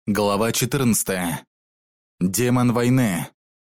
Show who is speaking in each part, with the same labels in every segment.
Speaker 1: Глава 14. Демон войны.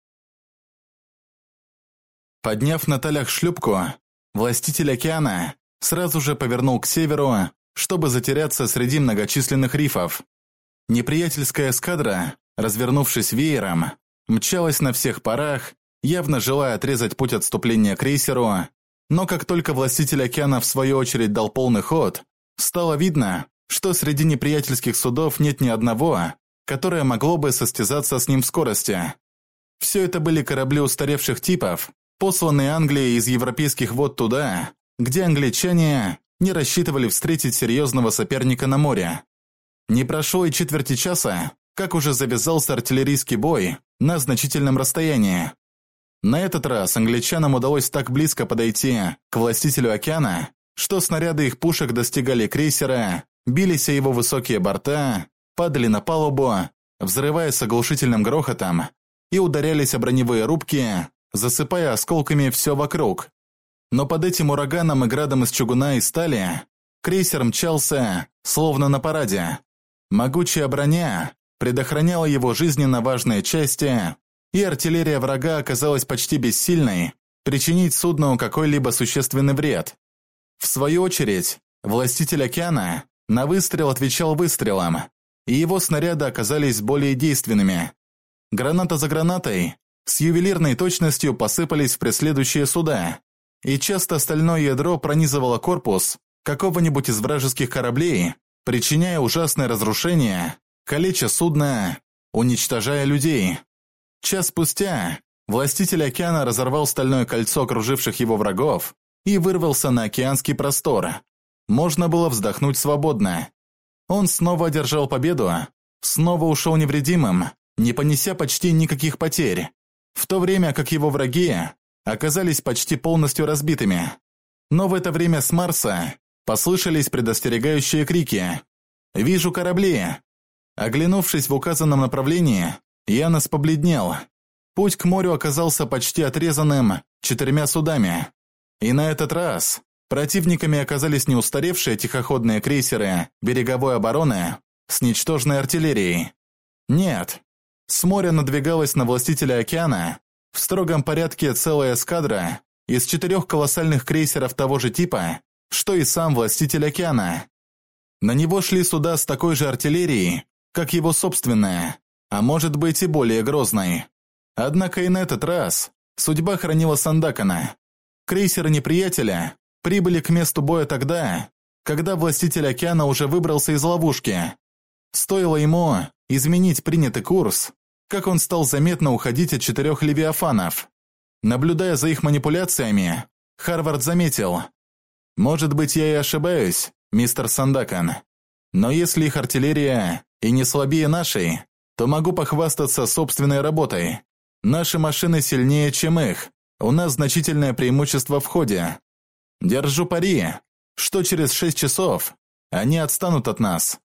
Speaker 1: Подняв на талях шлюпку, властитель океана сразу же повернул к северу, чтобы затеряться среди многочисленных рифов. Неприятельская эскадра, развернувшись веером, мчалась на всех парах, явно желая отрезать путь отступления к крейсеру, но как только властитель океана в свою очередь дал полный ход, стало видно, что среди неприятельских судов нет ни одного, которое могло бы состязаться с ним в скорости. Все это были корабли устаревших типов, посланные Англией из европейских вод туда, где англичане не рассчитывали встретить серьезного соперника на море. Не прошло и четверти часа, как уже завязался артиллерийский бой на значительном расстоянии. На этот раз англичанам удалось так близко подойти к властителю океана, что снаряды их пушек достигали крейсера, бились о его высокие борта, падали на палубу, взрываясь с оглушительным грохотом, и ударялись о броневые рубки, засыпая осколками все вокруг. Но под этим ураганом и градом из чугуна и стали крейсер мчался, словно на параде. Могучая броня предохраняла его жизненно важные части, и артиллерия врага оказалась почти бессильной причинить судну какой-либо существенный вред. В свою очередь, властитель океана на выстрел отвечал выстрелом, и его снаряды оказались более действенными. Граната за гранатой с ювелирной точностью посыпались в преследующие суда, и часто стальное ядро пронизывало корпус какого-нибудь из вражеских кораблей, причиняя ужасное разрушение, калеча судно, уничтожая людей. Час спустя властитель океана разорвал стальное кольцо окруживших его врагов и вырвался на океанский простор. Можно было вздохнуть свободно. Он снова одержал победу, снова ушел невредимым, не понеся почти никаких потерь, в то время как его враги оказались почти полностью разбитыми. Но в это время с Марса послышались предостерегающие крики: «Вижу корабли!». Оглянувшись в указанном направлении, Янос побледнел. Путь к морю оказался почти отрезанным 4 судами. И на этот раз противниками оказались не устаревшие тихоходные крейсеры береговой обороны с ничтожной артиллерией. Нет, с моря надвигалась на властителя океана в строгом порядке целая эскадра из 4 колоссальных крейсеров того же типа, что и сам властитель океана. На него шли суда с такой же артиллерией, как его собственная, а может быть и более грозной. Однако и на этот раз судьба хранила Сандакана. Крейсеры неприятеля прибыли к месту боя тогда, когда властитель океана уже выбрался из ловушки. Стоило ему изменить принятый курс, как он стал заметно уходить от 4 левиафанов. Наблюдая за их манипуляциями, Харвард заметил: «Может быть, я и ошибаюсь, мистер Сандакан, но если их артиллерия и не слабее нашей, то могу похвастаться собственной работой. Наши машины сильнее, чем их, у нас значительное преимущество в ходе. Держу пари, что через 6 часов они отстанут от нас».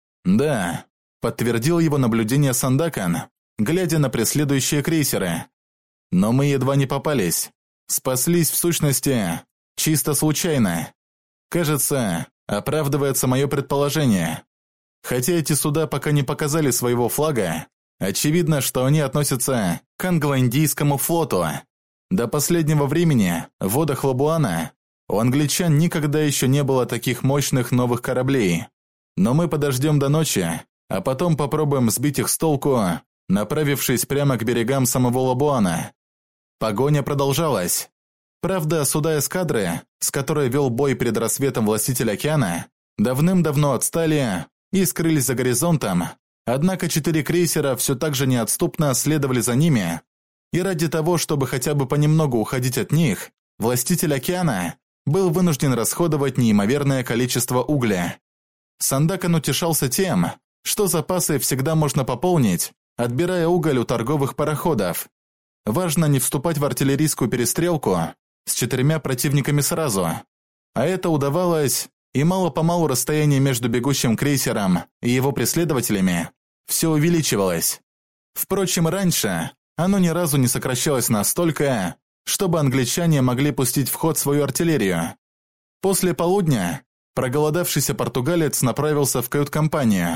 Speaker 1: «Да», — подтвердил его наблюдение Сандакан, глядя на преследующие крейсеры. «Но мы едва не попались. Спаслись, в сущности, чисто случайно. Кажется, оправдывается мое предположение. Хотя эти суда пока не показали своего флага, очевидно, что они относятся к англо-индийскому флоту. До последнего времени в водах Лабуана у англичан никогда еще не было таких мощных новых кораблей. Но мы подождем до ночи, а потом попробуем сбить их с толку, направившись прямо к берегам самого Лабуана». Погоня продолжалась. Правда, суда эскадры, с которой вел бой перед рассветом властитель океана, давным-давно отстали и скрылись за горизонтом, однако 4 крейсера все так же неотступно следовали за ними, и ради того, чтобы хотя бы понемногу уходить от них, властитель океана был вынужден расходовать неимоверное количество угля. Сандакан утешался тем, что запасы всегда можно пополнить, отбирая уголь у торговых пароходов. Важно не вступать в артиллерийскую перестрелку с 4 противниками сразу, а это удавалось, и мало-помалу расстояние между бегущим крейсером и его преследователями все увеличивалось. Впрочем, раньше оно ни разу не сокращалось настолько, чтобы англичане могли пустить в ход свою артиллерию. После полудня проголодавшийся португалец направился в кают-компанию.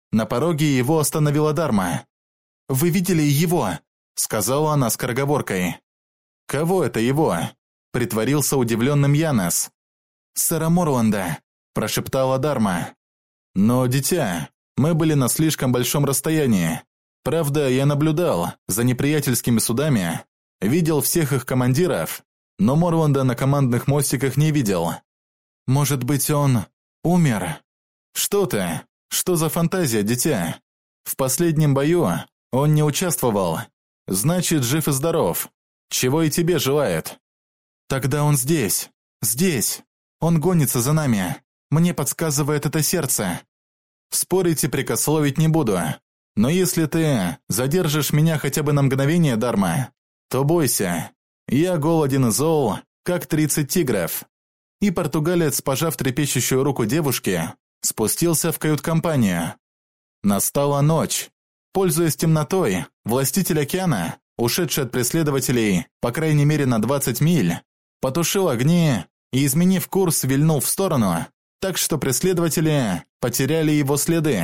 Speaker 1: На пороге его остановила Дарма. «Вы видели его?» – сказала она скороговоркой. «Кого это его?» – притворился удивленным Янес. «Сэра Морланда», – прошептала Дарма. «Но, дитя, мы были на слишком большом расстоянии. Правда, я наблюдал за неприятельскими судами, видел всех их командиров, но Морланда на командных мостиках не видел. Может быть, он умер?» «Что ты? Что за фантазия, дитя? В последнем бою он не участвовал. Значит, жив и здоров. Чего и тебе желает». «Тогда он здесь. Здесь. Он гонится за нами. Мне подсказывает это сердце». «Спорить и прикословить не буду. Но если ты задержишь меня хотя бы на мгновение, Дарма, то бойся. Я голоден и зол, как 30 тигров». И португалец, пожав трепещущую руку девушки, спустился в кают-компанию. Настала ночь. Пользуясь темнотой, властитель океана, ушедший от преследователей, по крайней мере на 20 миль, потушил огни и, изменив курс, вильнул в сторону, так что преследователи потеряли его следы.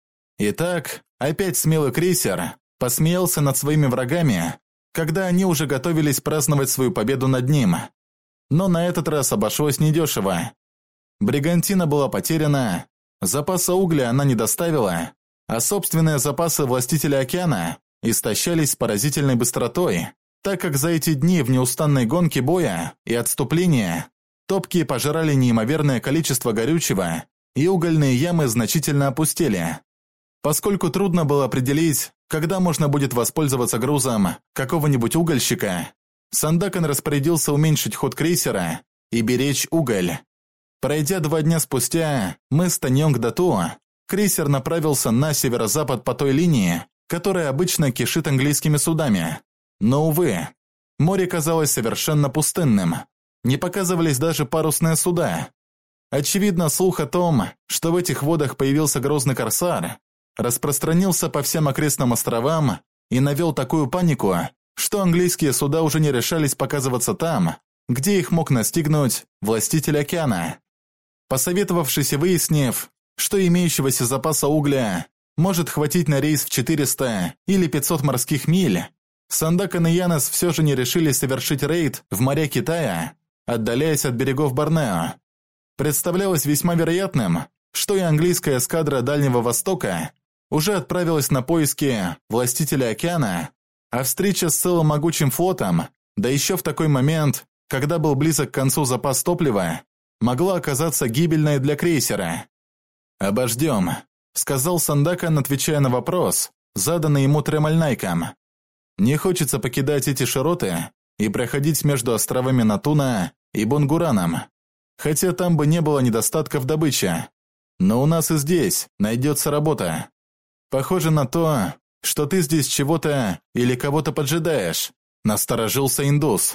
Speaker 1: Итак, опять смелый крейсер посмеялся над своими врагами, когда они уже готовились праздновать свою победу над ним. Но на этот раз обошлось недешево. Бригантина была потеряна, запаса угля она не доставила, а собственные запасы властителя океана истощались с поразительной быстротой, так как за эти дни в неустанной гонке боя и отступления топки пожирали неимоверное количество горючего, и угольные ямы значительно опустели. Поскольку трудно было определить, когда можно будет воспользоваться грузом какого-нибудь угольщика, Сандакан распорядился уменьшить ход крейсера и беречь уголь. Пройдя 2 дня спустя мыс Таньонг-Дату, крейсер направился на северо-запад по той линии, которая обычно кишит английскими судами. Но, увы, море казалось совершенно пустынным. Не показывались даже парусные суда. Очевидно, слух о том, что в этих водах появился грозный корсар, распространился по всем окрестным островам и навел такую панику, что английские суда уже не решались показываться там, где их мог настигнуть властитель океана. Посоветовавшись и выяснив, что имеющегося запаса угля может хватить на рейс в 400 или 500 морских миль, Сандакан и Янес все же не решили совершить рейд в моря Китая, отдаляясь от берегов Борнео. Представлялось весьма вероятным, что и английская эскадра Дальнего Востока уже отправилась на поиски властителя океана, а встреча с целым могучим флотом, да еще в такой момент, когда был близок к концу запас топлива, могла оказаться гибельной для крейсера. «Обождем», — сказал Сандакан, отвечая на вопрос, заданный ему Тремальнайком. «Не хочется покидать эти широты и проходить между островами Натуна и Бонгураном, хотя там бы не было недостатка в добыче. Но у нас и здесь найдется работа. Похоже на то, что ты здесь чего-то или кого-то поджидаешь», — насторожился индус.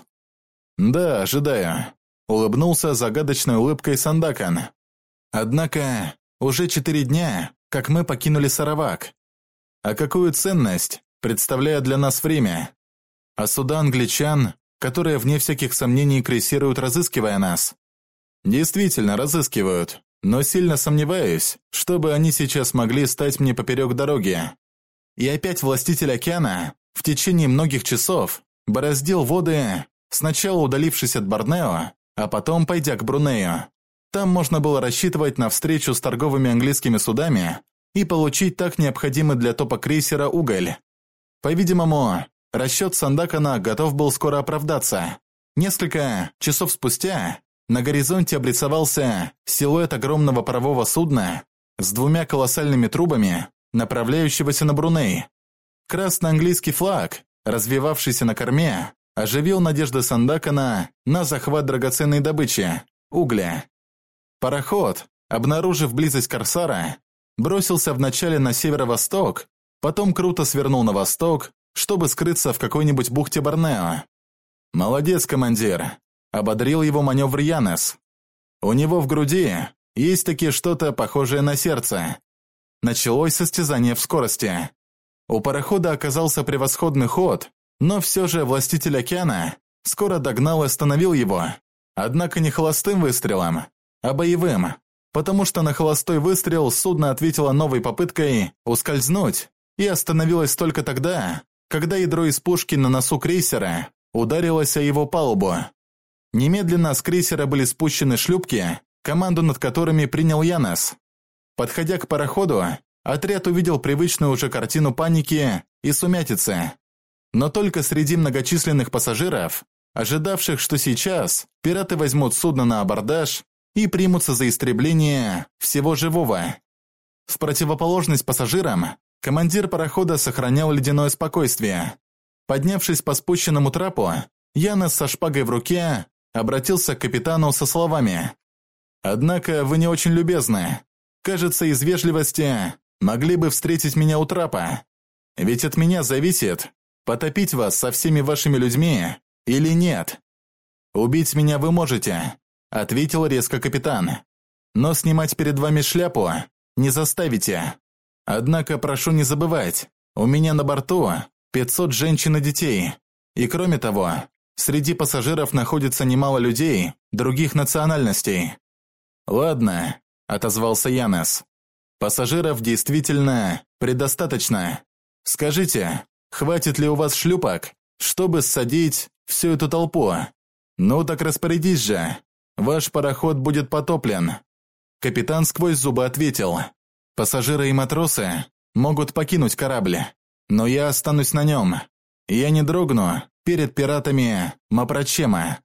Speaker 1: «Да, ожидаю», — улыбнулся загадочной улыбкой Сандакан. «Однако уже 4 дня, как мы покинули Саравак. А какую ценность представляет для нас время? А суда англичан, которые вне всяких сомнений крейсируют, разыскивая нас? Действительно разыскивают, но сильно сомневаюсь, чтобы они сейчас могли стать мне поперек дороги. И опять властитель океана в течение многих часов бороздил воды, сначала удалившись от Борнео, а потом пойдя к Брунею. Там можно было рассчитывать на встречу с торговыми английскими судами и получить так необходимый для топа крейсера уголь. По-видимому, расчет Сандакана готов был скоро оправдаться. Несколько часов спустя на горизонте обрисовался силуэт огромного парового судна с 2 колоссальными трубами, направляющегося на Бруней. Красный английский флаг, развевавшийся на корме, оживил надежды Сандакана на захват драгоценной добычи – угля. Пароход, обнаружив близость корсара, бросился вначале на северо-восток, потом круто свернул на восток, чтобы скрыться в какой-нибудь бухте Борнео. «Молодец, командир!» – ободрил его маневр Янес. «У него в груди есть таки что-то похожее на сердце». Началось состязание в скорости. У парохода оказался превосходный ход, но все же властитель океана скоро догнал и остановил его, однако не холостым выстрелом, а боевым. потому что на холостой выстрел судно ответило новой попыткой ускользнуть и остановилось только тогда, когда ядро из пушки на носу крейсера ударилось о его палубу. Немедленно с крейсера были спущены шлюпки, команду над которыми принял Янес. Подходя к пароходу, отряд увидел привычную уже картину паники и сумятицы. Но только среди многочисленных пассажиров, ожидавших, что сейчас пираты возьмут судно на абордаж и примутся за истребление всего живого. В противоположность пассажирам, командир парохода сохранял ледяное спокойствие. Поднявшись по спущенному трапу, Янес со шпагой в руке обратился к капитану со словами: «Однако вы не очень любезны. Кажется, из вежливости могли бы встретить меня у трапа. Ведь от меня зависит, потопить вас со всеми вашими людьми или нет. Убить меня вы можете», — ответил резко капитан. «Но снимать перед вами шляпу не заставите. Однако прошу не забывать, у меня на борту 500 женщин и детей. И кроме того, среди пассажиров находится немало людей других национальностей». «Ладно», — отозвался Янес. «Пассажиров действительно предостаточно. Скажите, хватит ли у вас шлюпок, чтобы ссадить всю эту толпу? Ну так распорядись же. Ваш пароход будет потоплен». Капитан сквозь зубы ответил: «Пассажиры и матросы могут покинуть корабль, но я останусь на нем. Я не дрогну перед пиратами Мапрачема».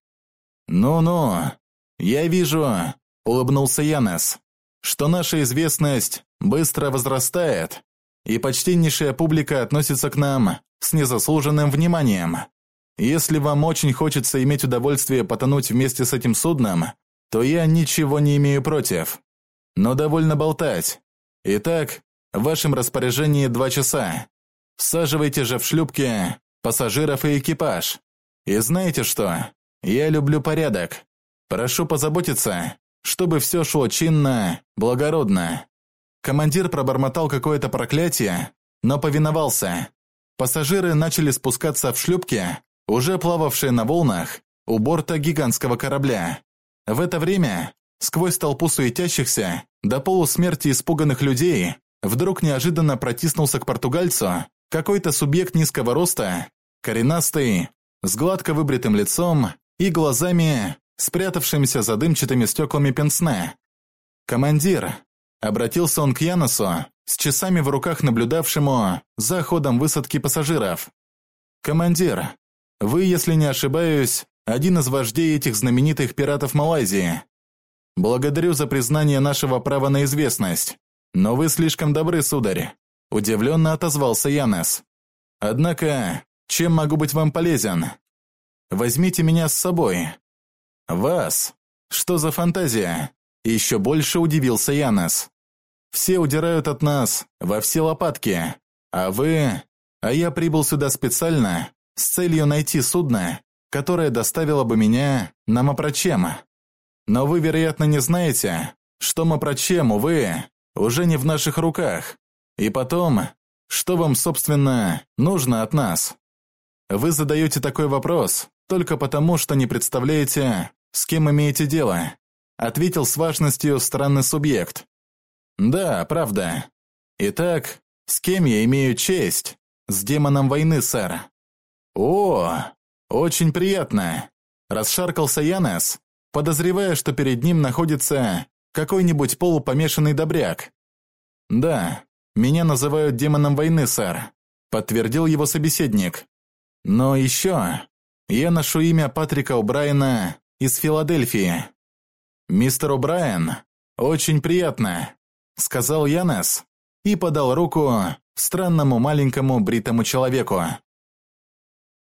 Speaker 1: «Ну-ну, я вижу», — улыбнулся Янес, «что наша известность быстро возрастает, и почтеннейшая публика относится к нам с незаслуженным вниманием. Если вам очень хочется иметь удовольствие потонуть вместе с этим судном, то я ничего не имею против. Но довольно болтать. Итак, в вашем распоряжении 2 часа. Всаживайте же в шлюпки пассажиров и экипаж. И знаете что? Я люблю порядок. Прошу позаботиться, чтобы все шло чинно, благородно». Командир пробормотал какое-то проклятие, но повиновался. Пассажиры начали спускаться в шлюпки, уже плававшие на волнах, у борта гигантского корабля. В это время, сквозь толпу суетящихся, до полусмерти испуганных людей, вдруг неожиданно протиснулся к португальцу какой-то субъект низкого роста, коренастый, с гладко выбритым лицом и глазами, спрятавшимися за дымчатыми стеклами пенсне. «Командир», — обратился он к Янесу, с часами в руках наблюдавшему за ходом высадки пассажиров. «Командир, вы, если не ошибаюсь, один из вождей этих знаменитых пиратов Малайзии. Благодарю за признание нашего права на известность, но вы слишком добры, сударь», — удивленно отозвался Янес. «Однако, чем могу быть вам полезен? Возьмите меня с собой». «Вас? Что за фантазия?» — еще больше удивился Янес. «Все удирают от нас во все лопатки, а вы... А я прибыл сюда специально с целью найти судно, которое доставило бы меня на Мапрачем. Но вы, вероятно, не знаете, что Мапрачем, увы, уже не в наших руках. И потом, что вам, собственно, нужно от нас? Вы задаете такой вопрос только потому, что не представляете, с кем имеете дело», — ответил с важностью странный субъект. «Да, правда. Итак, с кем я имею честь? С демоном войны, сэр». «О, очень приятно», — расшаркался Янес, подозревая, что перед ним находится какой-нибудь полупомешанный добряк. «Да, меня называют демоном войны, сэр», — подтвердил его собеседник. «Но еще я ношу имя Патрика О'Брайена из Филадельфии». «Мистер О'Брайен, очень приятно», — сказал Янес и подал руку странному маленькому бритому человеку.